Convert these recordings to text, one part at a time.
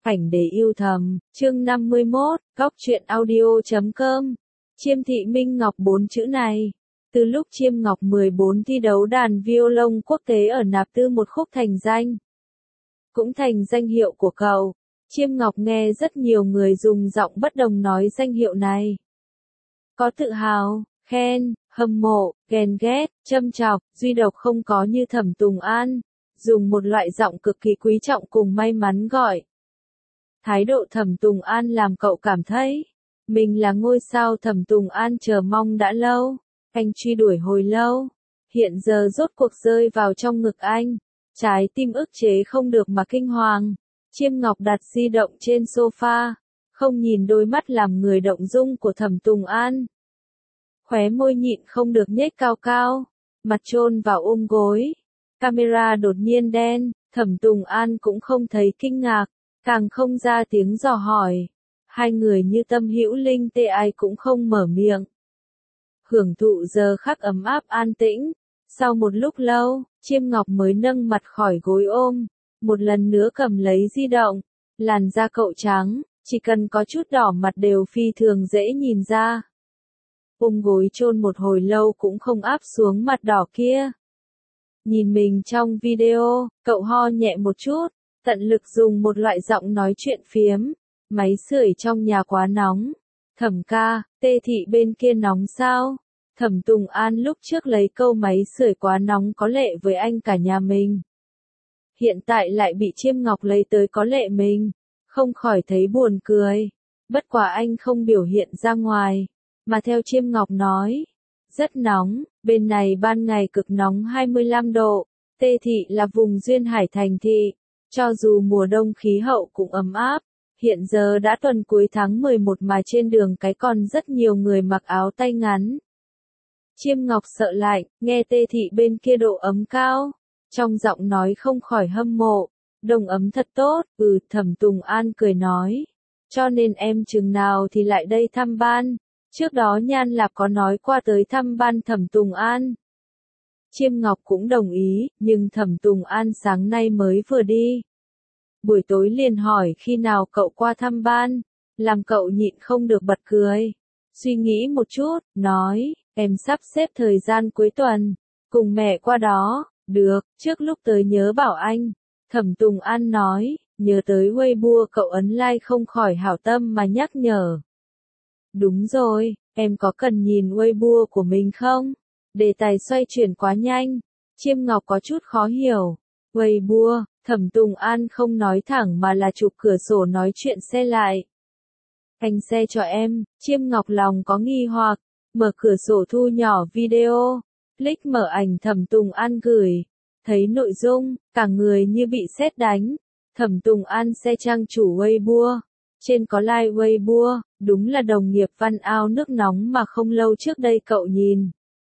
Ảnh để yêu thầm, chương 51, góc truyện audio.com. Chiêm Thị Minh Ngọc 4 chữ này. Từ lúc Chiêm Ngọc 14 thi đấu đàn violon quốc tế ở Nạp Tư một khúc thành danh. Cũng thành danh hiệu của cậu. Chiêm Ngọc nghe rất nhiều người dùng giọng bất đồng nói danh hiệu này. Có tự hào, khen, hâm mộ, ghen ghét, châm chọc, duy độc không có như Thẩm Tùng An. Dùng một loại giọng cực kỳ quý trọng cùng may mắn gọi. Thái độ Thẩm Tùng An làm cậu cảm thấy, mình là ngôi sao Thẩm Tùng An chờ mong đã lâu, anh truy đuổi hồi lâu, hiện giờ rốt cuộc rơi vào trong ngực anh, trái tim ức chế không được mà kinh hoàng. Chiêm Ngọc đặt di động trên sofa, không nhìn đôi mắt làm người động dung của Thẩm Tùng An. Khóe môi nhịn không được nhếch cao cao, mặt chôn vào ôm gối. Camera đột nhiên đen, Thẩm Tùng An cũng không thấy kinh ngạc, càng không ra tiếng dò hỏi. Hai người như tâm hữu linh tê ai cũng không mở miệng. Hưởng thụ giờ khắc ấm áp an tĩnh. Sau một lúc lâu, Chiêm Ngọc mới nâng mặt khỏi gối ôm, một lần nữa cầm lấy di động. Làn da cậu trắng, chỉ cần có chút đỏ mặt đều phi thường dễ nhìn ra. Ôm gối chôn một hồi lâu cũng không áp xuống mặt đỏ kia. Nhìn mình trong video, cậu ho nhẹ một chút, tận lực dùng một loại giọng nói chuyện phiếm. Máy sưởi trong nhà quá nóng. Thẩm ca, Tê Thị bên kia nóng sao? Thẩm Tùng An lúc trước lấy câu máy sưởi quá nóng có lệ với anh cả nhà mình. Hiện tại lại bị Chiêm Ngọc lấy tới có lệ mình. Không khỏi thấy buồn cười. Bất quá anh không biểu hiện ra ngoài. Mà theo Chiêm Ngọc nói. Rất nóng, bên này ban ngày cực nóng 25 độ. Tê Thị là vùng duyên hải thành thị. Cho dù mùa đông khí hậu cũng ấm áp. Hiện giờ đã tuần cuối tháng 11 mà trên đường cái còn rất nhiều người mặc áo tay ngắn. Chiêm Ngọc sợ lạnh, nghe Tê Thị bên kia độ ấm cao. Trong giọng nói không khỏi hâm mộ. Đông ấm thật tốt, Thẩm Tùng An cười nói. Cho nên em chừng nào thì lại đây thăm ban. Trước đó Nhan Lạp có nói qua tới thăm ban Thẩm Tùng An. Chiêm Ngọc cũng đồng ý, nhưng Thẩm Tùng An sáng nay mới vừa đi. Buổi tối liền hỏi khi nào cậu qua thăm ban, làm cậu nhịn không được bật cười. Suy nghĩ một chút, nói, em sắp xếp thời gian cuối tuần, cùng mẹ qua đó, được, trước lúc tới nhớ bảo anh. Thẩm Tùng An nói, nhớ tới Weibo cậu ấn like không khỏi hảo tâm mà nhắc nhở. Đúng rồi, em có cần nhìn Weibo của mình không? Đề tài xoay chuyển quá nhanh, Chiêm Ngọc có chút khó hiểu. Weibo, Thẩm Tùng An không nói thẳng mà là chụp cửa sổ nói chuyện xe lại. Anh xe cho em, Chiêm Ngọc lòng có nghi hoặc, mở cửa sổ thu nhỏ video, click mở ảnh Thẩm Tùng An gửi. Thấy nội dung, cả người như bị sét đánh. Thẩm Tùng An xe trang chủ Weibo. Trên có like Weibo, đúng là đồng nghiệp văn ao nước nóng mà không lâu trước đây cậu nhìn.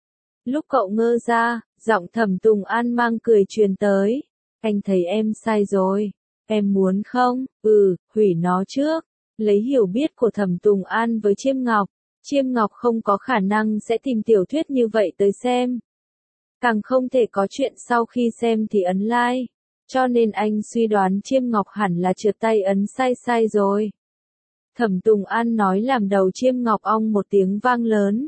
Lúc cậu ngơ ra, giọng Thẩm Tùng An mang cười truyền tới. Anh thấy em sai rồi. Em muốn không? Hủy nó trước. Lấy hiểu biết của Thẩm Tùng An với Chiêm Ngọc. Chiêm Ngọc không có khả năng sẽ tìm tiểu thuyết như vậy tới xem. Càng không thể có chuyện sau khi xem thì ấn like. Cho nên anh suy đoán Chiêm Ngọc hẳn là trượt tay ấn sai rồi. Thẩm Tùng An nói làm đầu Chiêm Ngọc ong một tiếng vang lớn.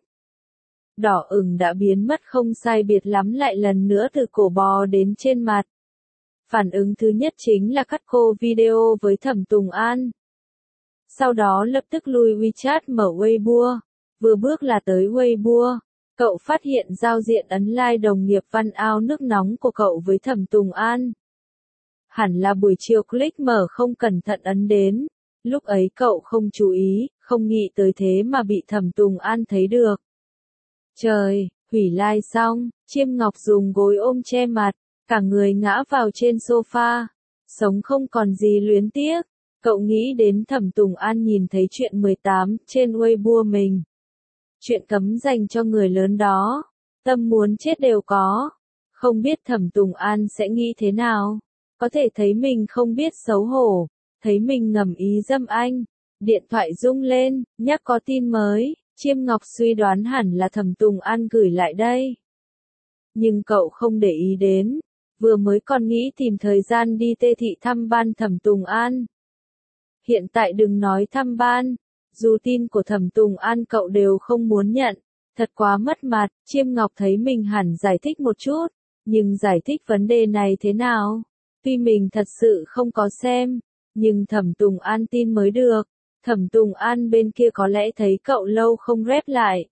Đỏ ửng đã biến mất không sai biệt lắm lại lần nữa từ cổ bò đến trên mặt. Phản ứng thứ nhất chính là cắt cô video với Thẩm Tùng An. Sau đó lập tức lui WeChat mở Weibo. Vừa bước là tới Weibo. Cậu phát hiện giao diện ấn like đồng nghiệp văn ao nước nóng của cậu với Thẩm Tùng An. Hẳn là buổi chiều click mở không cẩn thận ấn đến. Lúc ấy cậu không chú ý, không nghĩ tới thế mà bị Thẩm Tùng An thấy được. Trời, hủy like xong, Chiêm Ngọc dùng gối ôm che mặt. Cả người ngã vào trên sofa, sống không còn gì luyến tiếc. Cậu nghĩ đến Thẩm Tùng An nhìn thấy chuyện 18 trên Weibo mình. Chuyện cấm dành cho người lớn đó, tâm muốn chết đều có. Không biết Thẩm Tùng An sẽ nghĩ thế nào. Có thể thấy mình không biết xấu hổ, thấy mình ngầm ý dâm anh. Điện thoại rung lên, nhắc có tin mới. Chiêm Ngọc suy đoán hẳn là Thẩm Tùng An gửi lại đây. Nhưng cậu không để ý đến. Vừa mới còn nghĩ tìm thời gian đi Tê Thị thăm ban Thẩm Tùng An. Hiện tại đừng nói thăm ban, dù tin của Thẩm Tùng An cậu đều không muốn nhận, thật quá mất mặt. Chiêm Ngọc thấy mình hẳn giải thích một chút, nhưng giải thích vấn đề này thế nào? Tuy mình thật sự không có xem, nhưng Thẩm Tùng An tin mới được. Thẩm Tùng An bên kia có lẽ thấy cậu lâu không rep lại.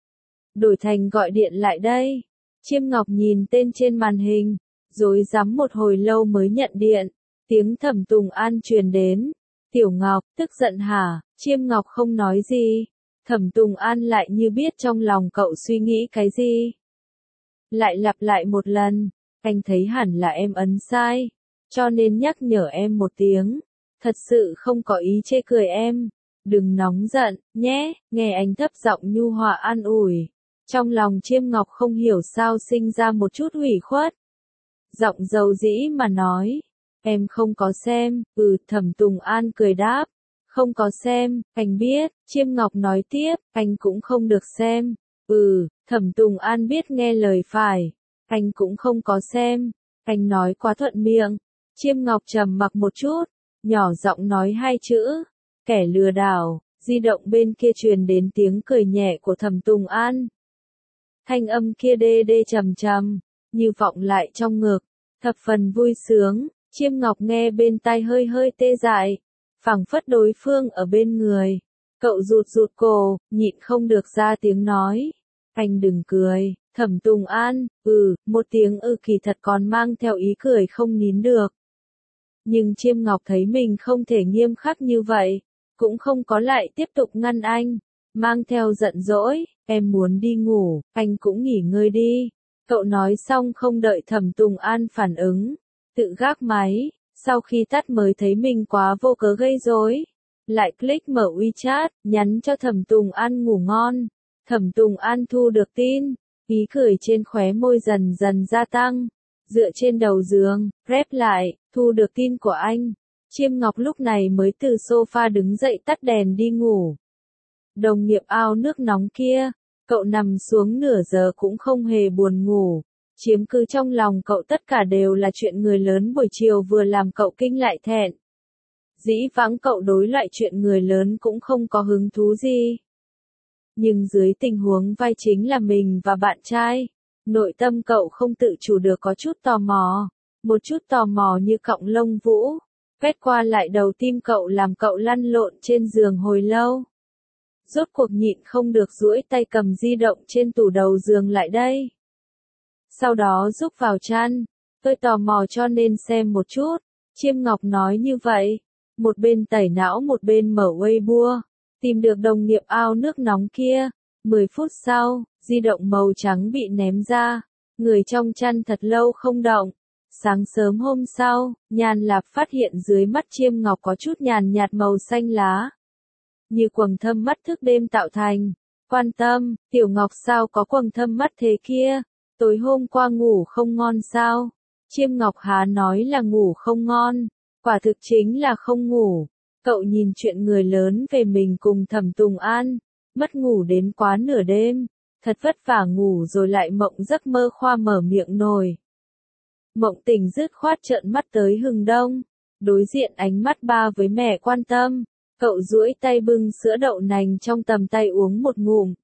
Đổi thành gọi điện lại đây. Chiêm Ngọc nhìn tên trên màn hình, rối rắm một hồi lâu mới nhận điện. Tiếng Thẩm Tùng An truyền đến. Tiểu Ngọc, tức giận hả? Chiêm Ngọc không nói gì. Thẩm Tùng An lại như biết trong lòng cậu suy nghĩ cái gì. Lại lặp lại một lần, anh thấy hẳn là em ấn sai, cho nên nhắc nhở em một tiếng. Thật sự không có ý chê cười em. Đừng nóng giận, nhé, nghe anh thấp giọng nhu hòa an ủi. Trong lòng Chiêm Ngọc không hiểu sao sinh ra một chút ủy khuất. Giọng dầu dĩ mà nói, em không có xem. Thẩm Tùng An cười đáp, không có xem, anh biết. Chiêm Ngọc nói tiếp, anh cũng không được xem. Thẩm Tùng An biết nghe lời phải, anh cũng không có xem. Anh nói quá thuận miệng. Chiêm Ngọc trầm mặc một chút, nhỏ giọng nói hai chữ, kẻ lừa đảo. Di động bên kia truyền đến tiếng cười nhẹ của Thẩm Tùng An. Thanh âm kia đê đê trầm trầm, như vọng lại trong ngực, thập phần vui sướng. Chiêm Ngọc nghe bên tai hơi hơi tê dại, phảng phất đối phương ở bên người. Cậu rụt rụt cổ, nhịn không được ra tiếng nói. Anh đừng cười. Thẩm Tùng An, một tiếng kỳ thật còn mang theo ý cười không nín được. Nhưng Chiêm Ngọc thấy mình không thể nghiêm khắc như vậy, cũng không có lại tiếp tục ngăn anh, mang theo giận dỗi, em muốn đi ngủ, anh cũng nghỉ ngơi đi. Cậu nói xong không đợi Thẩm Tùng An phản ứng, tự gác máy, sau khi tắt mới thấy mình quá vô cớ gây rối. Lại click mở WeChat, nhắn cho Thẩm Tùng An ngủ ngon. Thẩm Tùng An thu được tin, ý cười trên khóe môi dần dần gia tăng. Dựa trên đầu giường, rep lại, thu được tin của anh. Chiêm Ngọc lúc này mới từ sofa đứng dậy tắt đèn đi ngủ. Đồng nghiệp ao nước nóng kia, cậu nằm xuống nửa giờ cũng không hề buồn ngủ. Chiếm cứ trong lòng cậu tất cả đều là chuyện người lớn buổi chiều vừa làm cậu kinh lại thẹn. Dĩ vãng cậu đối loại chuyện người lớn cũng không có hứng thú gì. Nhưng dưới tình huống vai chính là mình và bạn trai, nội tâm cậu không tự chủ được có chút tò mò. Một chút tò mò như cọng lông vũ, quét qua lại đầu tim cậu làm cậu lăn lộn trên giường hồi lâu. Rốt cuộc nhịn không được duỗi tay cầm di động trên tủ đầu giường lại đây. Sau đó rúc vào chăn, tôi tò mò cho nên xem một chút. Chiêm Ngọc nói như vậy, một bên tẩy não một bên mở Weibo, tìm được đồng nghiệp ao nước nóng kia. 10 phút sau, di động màu trắng bị ném ra, người trong chăn thật lâu không động. Sáng sớm hôm sau, Nhan Lạp phát hiện dưới mắt Chiêm Ngọc có chút nhàn nhạt màu xanh lá. Như quầng thâm mắt thức đêm tạo thành. Quan tâm, Tiểu Ngọc sao có quầng thâm mắt thế kia? Tối hôm qua ngủ không ngon sao? Chiêm Ngọc há nói là ngủ không ngon. Quả thực chính là không ngủ. Cậu nhìn chuyện người lớn về mình cùng Thẩm Tùng An. Mất ngủ đến quá nửa đêm. Thật vất vả ngủ rồi lại mộng giấc mơ khoa mở miệng nồi. Mộng tình dứt khoát trợn mắt tới hừng đông. Đối diện ánh mắt ba với mẹ Quan Tâm. Cậu duỗi tay bưng sữa đậu nành trong tầm tay uống một ngụm.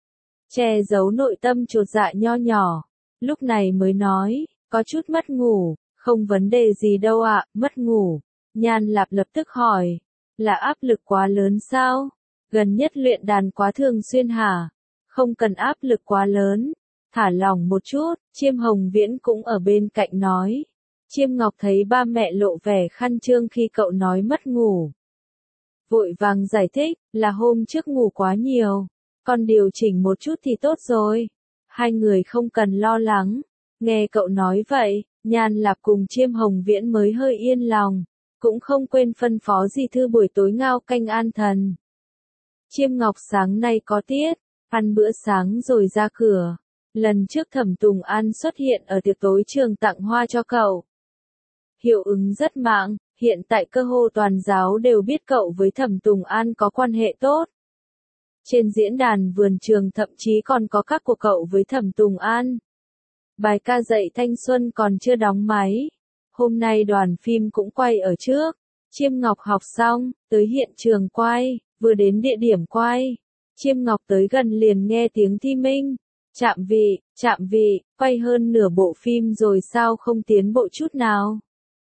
Che giấu nội tâm chột dạ nho nhỏ. Lúc này mới nói, có chút mất ngủ, không vấn đề gì đâu ạ, mất ngủ. Nhan Lạp lập tức hỏi, là áp lực quá lớn sao? Gần nhất luyện đàn quá thường xuyên hả? Không cần áp lực quá lớn. Thả lỏng một chút. Chiêm Hồng Viễn cũng ở bên cạnh nói. Chiêm Ngọc thấy ba mẹ lộ vẻ khăn trương khi cậu nói mất ngủ. Vội vàng giải thích, là hôm trước ngủ quá nhiều. Con điều chỉnh một chút thì tốt rồi. Hai người không cần lo lắng. Nghe cậu nói vậy, Nhan Lạp cùng Chiêm Hồng Viễn mới hơi yên lòng. Cũng không quên phân phó Di Thư buổi tối ngao canh an thần. Chiêm Ngọc sáng nay có tiết, ăn bữa sáng rồi ra cửa. Lần trước Thẩm Tùng An xuất hiện ở tiệc tối trường tặng hoa cho cậu. Hiệu ứng rất mạng, hiện tại cơ hồ toàn giáo đều biết cậu với Thẩm Tùng An có quan hệ tốt. Trên diễn đàn vườn trường thậm chí còn có các của cậu với Thẩm Tùng An. Bài ca dạy thanh xuân còn chưa đóng máy. Hôm nay đoàn phim cũng quay ở trước. Chiêm Ngọc học xong, tới hiện trường quay, vừa đến địa điểm quay. Chiêm Ngọc tới gần liền nghe tiếng Thi Minh. Chạm vị, quay hơn nửa bộ phim rồi sao không tiến bộ chút nào?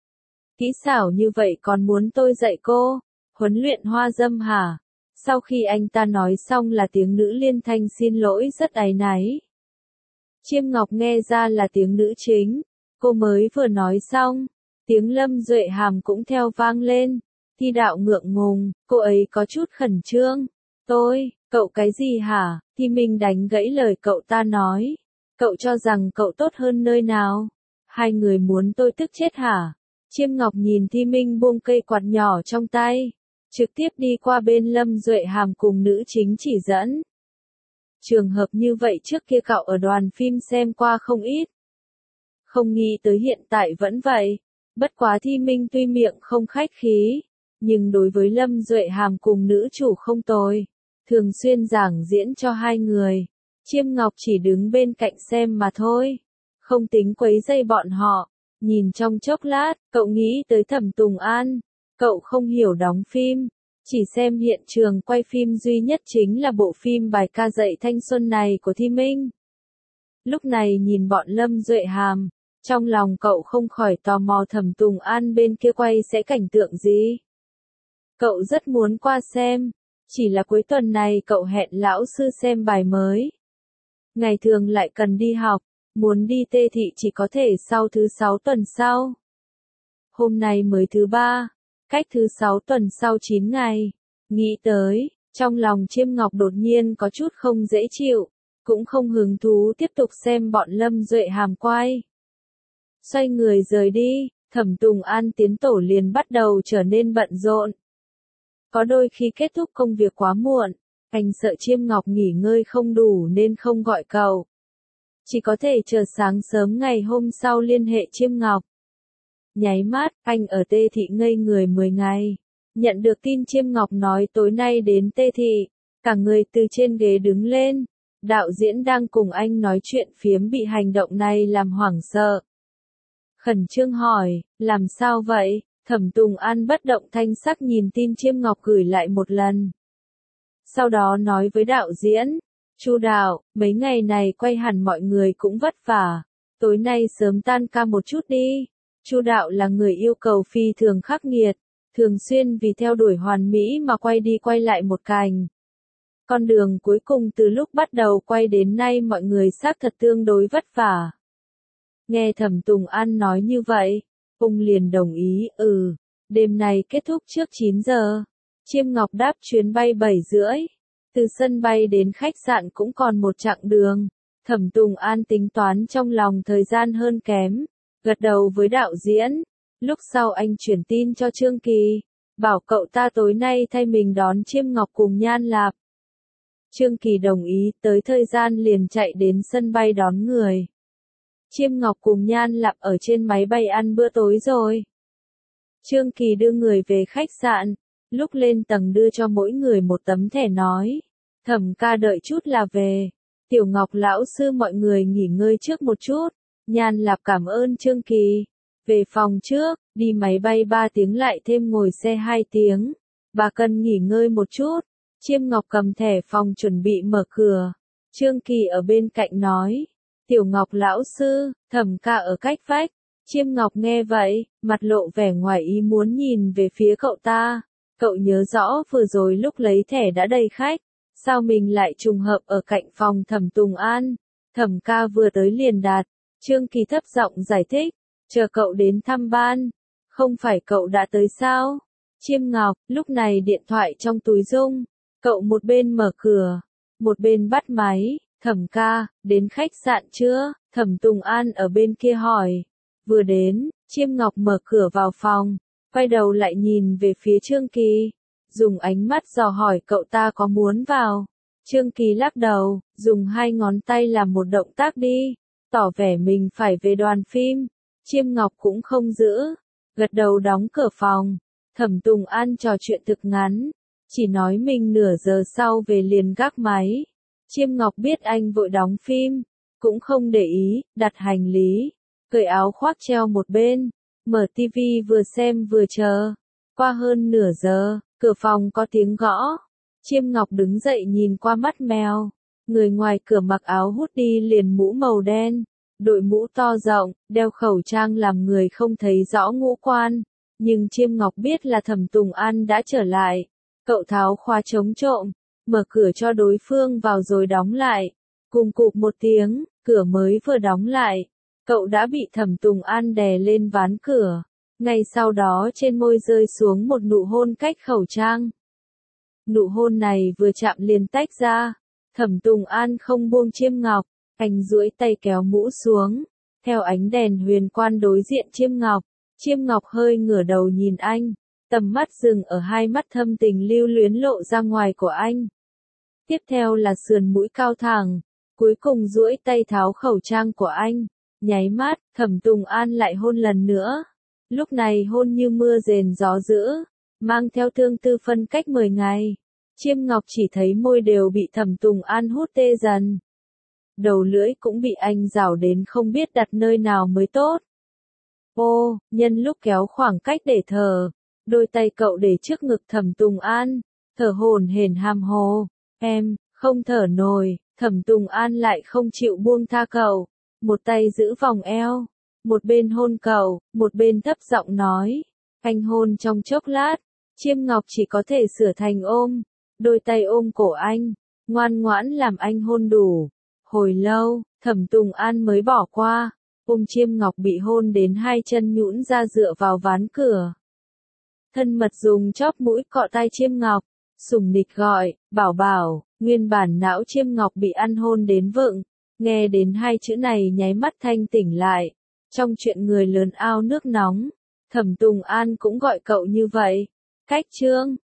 Kỹ xảo như vậy còn muốn tôi dạy cô? Huấn luyện hoa dâm hả? Sau khi anh ta nói xong là tiếng nữ liên thanh xin lỗi rất áy náy. Chiêm Ngọc nghe ra là tiếng nữ chính. Cô mới vừa nói xong, tiếng Lâm Duệ Hàm cũng theo vang lên. Thi Đạo ngượng ngùng, cô ấy có chút khẩn trương. Cậu cái gì hả? Thi Minh đánh gãy lời cậu ta nói. Cậu cho rằng cậu tốt hơn nơi nào? Hai người muốn tôi tức chết hả? Chiêm Ngọc nhìn Thi Minh buông cây quạt nhỏ trong tay, trực tiếp đi qua bên Lâm Duệ Hàm cùng nữ chính chỉ dẫn. Trường hợp như vậy trước kia cậu ở đoàn phim xem qua không ít. Không nghĩ tới hiện tại vẫn vậy. Bất quá Thi Minh tuy miệng không khách khí, nhưng đối với Lâm Duệ Hàm cùng nữ chủ không tồi, thường xuyên giảng diễn cho hai người. Chiêm Ngọc chỉ đứng bên cạnh xem mà thôi, không tính quấy rầy bọn họ. Nhìn trong chốc lát, cậu nghĩ tới Thẩm Tùng An. Cậu không hiểu đóng phim, chỉ xem hiện trường quay phim duy nhất chính là bộ phim bài ca dạy thanh xuân này của Thi Minh. Lúc này nhìn bọn Lâm Duệ Hàm, trong lòng cậu không khỏi tò mò Thẩm Tùng An bên kia quay sẽ cảnh tượng gì. Cậu rất muốn qua xem, chỉ là cuối tuần này cậu hẹn lão sư xem bài mới. Ngày thường lại cần đi học, muốn đi Tê Thị chỉ có thể sau thứ 6 tuần sau. Hôm nay mới thứ 3, cách thứ 6 tuần sau 9 ngày. Nghĩ tới, trong lòng Chiêm Ngọc đột nhiên có chút không dễ chịu, cũng không hứng thú tiếp tục xem bọn Lâm Duệ Hàm quay. Xoay người rời đi, Thẩm Tùng An tiến tổ liền bắt đầu trở nên bận rộn. Có đôi khi kết thúc công việc quá muộn, anh sợ Chiêm Ngọc nghỉ ngơi không đủ nên không gọi cậu. Chỉ có thể chờ sáng sớm ngày hôm sau liên hệ Chiêm Ngọc. Nháy mắt, anh ở Tê Thị ngây người 10 ngày. Nhận được tin Chiêm Ngọc nói tối nay đến Tê Thị, cả người từ trên ghế đứng lên. Đạo diễn đang cùng anh nói chuyện phiếm bị hành động này làm hoảng sợ. Khẩn trương hỏi, làm sao vậy? Thẩm Tùng An bất động thanh sắc nhìn tin Chiêm Ngọc gửi lại một lần. Sau đó nói với đạo diễn, Chu đạo, mấy ngày này quay hẳn mọi người cũng vất vả. Tối nay sớm tan ca một chút đi. Chu đạo là người yêu cầu phi thường khắc nghiệt, thường xuyên vì theo đuổi hoàn mỹ mà quay đi quay lại một cảnh. Con đường cuối cùng từ lúc bắt đầu quay đến nay mọi người xác thật tương đối vất vả. Nghe Thẩm Tùng An nói như vậy, ông liền đồng ý, đêm nay kết thúc trước 9 giờ. Chiêm Ngọc đáp chuyến bay 7 rưỡi. Từ sân bay đến khách sạn cũng còn một chặng đường. Thẩm Tùng An tính toán trong lòng thời gian hơn kém, gật đầu với đạo diễn. Lúc sau anh chuyển tin cho Trương Kỳ, bảo cậu ta tối nay thay mình đón Chiêm Ngọc cùng Nhan Lạp. Trương Kỳ đồng ý, tới thời gian liền chạy đến sân bay đón người. Chiêm Ngọc cùng Nhan Lạp ở trên máy bay ăn bữa tối rồi. Trương Kỳ đưa người về khách sạn, lúc lên tầng đưa cho mỗi người một tấm thẻ nói, Thẩm ca đợi chút là về. Tiểu Ngọc lão sư mọi người nghỉ ngơi trước một chút. Nhan Lạp cảm ơn Trương Kỳ. Về phòng trước, đi máy bay 3 tiếng lại thêm ngồi xe 2 tiếng. Bà cần nghỉ ngơi một chút. Chiêm Ngọc cầm thẻ phòng chuẩn bị mở cửa. Trương Kỳ ở bên cạnh nói, Tiểu Ngọc lão sư, Thẩm ca ở cách vách. Chiêm Ngọc nghe vậy, mặt lộ vẻ ngoài ý muốn nhìn về phía cậu ta. Cậu nhớ rõ vừa rồi lúc lấy thẻ đã đầy khách. Sao mình lại trùng hợp ở cạnh phòng Thẩm Tùng An? Thẩm ca vừa tới liền đạt. Trương Kỳ thấp giọng giải thích, chờ cậu đến thăm ban. Không phải cậu đã tới sao? Chiêm Ngọc, lúc này điện thoại trong túi rung. Cậu một bên mở cửa, một bên bắt máy. Thẩm ca, đến khách sạn chưa? Thẩm Tùng An ở bên kia hỏi. Vừa đến, Chiêm Ngọc mở cửa vào phòng, quay đầu lại nhìn về phía Trương Kỳ, dùng ánh mắt dò hỏi cậu ta có muốn vào. Trương Kỳ lắc đầu, dùng 2 ngón tay làm một động tác đi, tỏ vẻ mình phải về đoàn phim. Chiêm Ngọc cũng không giữ, gật đầu đóng cửa phòng. Thẩm Tùng An trò chuyện thực ngắn, chỉ nói mình nửa giờ sau về liền gác máy. Chiêm Ngọc biết anh vội đóng phim, cũng không để ý, đặt hành lý, cởi áo khoác treo một bên, mở tivi vừa xem vừa chờ. Qua hơn nửa giờ, cửa phòng có tiếng gõ. Chiêm Ngọc đứng dậy nhìn qua mắt mèo. Người ngoài cửa mặc áo hoodie liền mũ màu đen, đội mũ to rộng, đeo khẩu trang làm người không thấy rõ ngũ quan. Nhưng Chiêm Ngọc biết là Thẩm Tùng An đã trở lại. Cậu tháo khóa chống trộm, mở cửa cho đối phương vào rồi đóng lại. Cùng cụp một tiếng, cửa mới vừa đóng lại, cậu đã bị Thẩm Tùng An đè lên ván cửa. Ngay sau đó trên môi rơi xuống một nụ hôn cách khẩu trang. Nụ hôn này vừa chạm liền tách ra. Thẩm Tùng An không buông Chiêm Ngọc, anh duỗi tay kéo mũ xuống. Theo ánh đèn huyền quan đối diện Chiêm Ngọc hơi ngửa đầu nhìn anh. Tầm mắt dừng ở hai mắt thâm tình lưu luyến lộ ra ngoài của anh. Tiếp theo là sườn mũi cao thẳng. Cuối cùng duỗi tay tháo khẩu trang của anh. Nháy mắt, Thẩm Tùng An lại hôn lần nữa. Lúc này hôn như mưa rền gió dữ, mang theo tương tư phân cách 10 ngày. Chiêm Ngọc chỉ thấy môi đều bị Thẩm Tùng An hút tê dần. Đầu lưỡi cũng bị anh rảo đến không biết đặt nơi nào mới tốt. Ô, nhân lúc kéo khoảng cách để thở, đôi tay cậu để trước ngực Thẩm Tùng An, thở hổn hển hàm hồ. Em, không thở nổi. Thẩm Tùng An lại không chịu buông tha cậu. Một tay giữ vòng eo, một bên hôn cậu, một bên thấp giọng nói. Anh hôn trong chốc lát, Chiêm Ngọc chỉ có thể sửa thành ôm. Đôi tay ôm cổ anh, ngoan ngoãn làm anh hôn đủ. Hồi lâu, Thẩm Tùng An mới bỏ qua. Ôm Chiêm Ngọc bị hôn đến hai chân nhũn ra dựa vào ván cửa. Thân mật dùng chóp mũi cọ tai Chiêm Ngọc, sủng nịch gọi, bảo bảo. Nguyên bản não Chiêm Ngọc bị ăn hôn đến vựng, nghe đến hai chữ này nháy mắt thanh tỉnh lại. Trong chuyện người lớn ao nước nóng, Thẩm Tùng An cũng gọi cậu như vậy. Cách chương